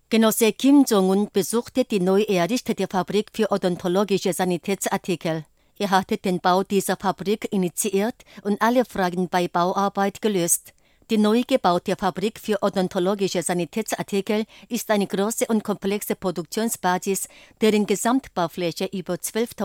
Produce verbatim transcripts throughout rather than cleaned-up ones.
Genosse Kim Jong-un besuchte die neu errichtete Fabrik für odontologische Sanitätsartikel. Er hatte den Bau dieser Fabrik initiiert und alle Fragen bei Bauarbeit gelöst. Die neu gebaute Fabrik für odontologische Sanitätsartikel ist eine große und komplexe Produktionsbasis, deren Gesamtbaufläche über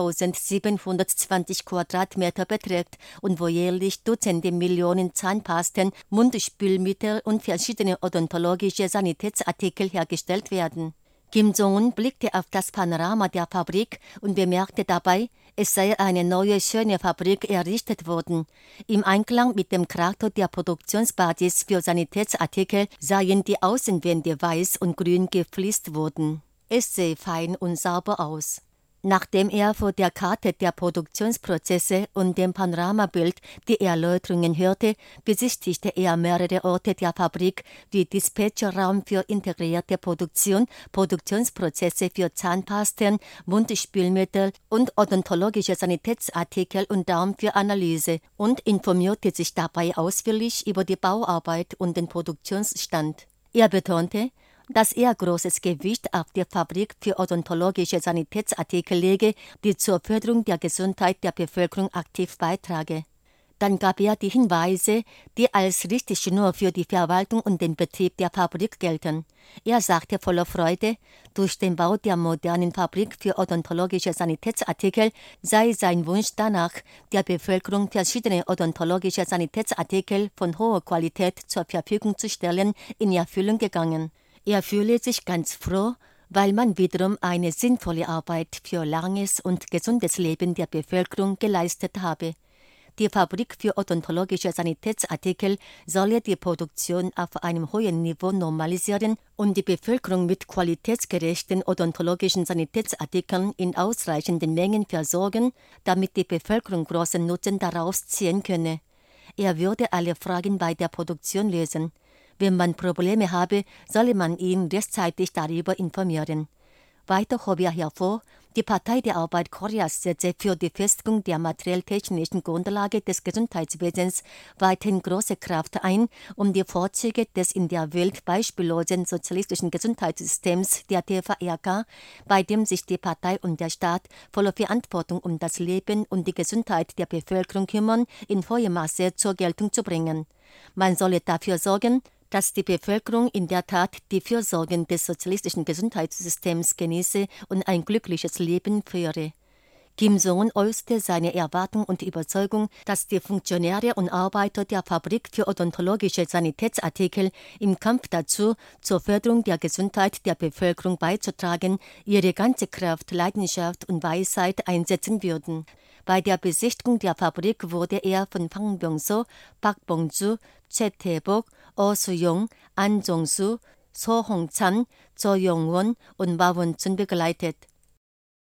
zwölftausendsiebenhundertzwanzig Quadratmeter beträgt und wo jährlich Dutzende Millionen Zahnpasten, Mundspülmittel und verschiedene odontologische Sanitätsartikel hergestellt werden. Kim Jong-un blickte auf das Panorama der Fabrik und bemerkte dabei, es sei eine neue, schöne Fabrik errichtet worden. Im Einklang mit dem Charakter der Produktionsbasis für Sanitätsartikel seien die Außenwände weiß und grün gefliest worden. Es sehe fein und sauber aus. Nachdem er vor der Karte der Produktionsprozesse und dem Panoramabild die Erläuterungen hörte, besichtigte er mehrere Orte der Fabrik wie Dispatcherraum für integrierte Produktion, Produktionsprozesse für Zahnpasten, Mundspülmittel und odontologische Sanitätsartikel und Raum für Analyse und informierte sich dabei ausführlich über die Bauarbeit und den Produktionsstand. Er betonte, dass er großes Gewicht auf die Fabrik für odontologische Sanitätsartikel lege, die zur Förderung der Gesundheit der Bevölkerung aktiv beitrage. Dann gab er die Hinweise, die als Richtschnur für die Verwaltung und den Betrieb der Fabrik gelten. Er sagte voller Freude, durch den Bau der modernen Fabrik für odontologische Sanitätsartikel sei sein Wunsch danach, der Bevölkerung verschiedene odontologische Sanitätsartikel von hoher Qualität zur Verfügung zu stellen, in Erfüllung gegangen. Er fühle sich ganz froh, weil man wiederum eine sinnvolle Arbeit für langes und gesundes Leben der Bevölkerung geleistet habe. Die Fabrik für odontologische Sanitätsartikel solle die Produktion auf einem hohen Niveau normalisieren und die Bevölkerung mit qualitätsgerechten odontologischen Sanitätsartikeln in ausreichenden Mengen versorgen, damit die Bevölkerung großen Nutzen daraus ziehen könne. Er würde alle Fragen bei der Produktion lösen. Wenn man Probleme habe, solle man ihn rechtzeitig darüber informieren. Weiter hob er hervor, die Partei der Arbeit Koreas setze für die Festigung der materiell-technischen Grundlage des Gesundheitswesens weiterhin große Kraft ein, um die Vorzüge des in der Welt beispiellosen sozialistischen Gesundheitssystems der T V R K, bei dem sich die Partei und der Staat voller Verantwortung um das Leben und die Gesundheit der Bevölkerung kümmern, in hohem Maße zur Geltung zu bringen. Man solle dafür sorgen, dass die Bevölkerung in der Tat die Fürsorgen des sozialistischen Gesundheitssystems genieße und ein glückliches Leben führe. Kim Jong-un äußerte seine Erwartung und Überzeugung, dass die Funktionäre und Arbeiter der Fabrik für odontologische Sanitätsartikel im Kampf dazu, zur Förderung der Gesundheit der Bevölkerung beizutragen, ihre ganze Kraft, Leidenschaft und Weisheit einsetzen würden. Bei der Besichtigung der Fabrik wurde er von Kang Byung-so, Park Bong-ju, Choi Tae-bok, Oh Soo-young, An Jong-su, So Hong-chan, Jo Yong-won und Ma Won-chun begleitet.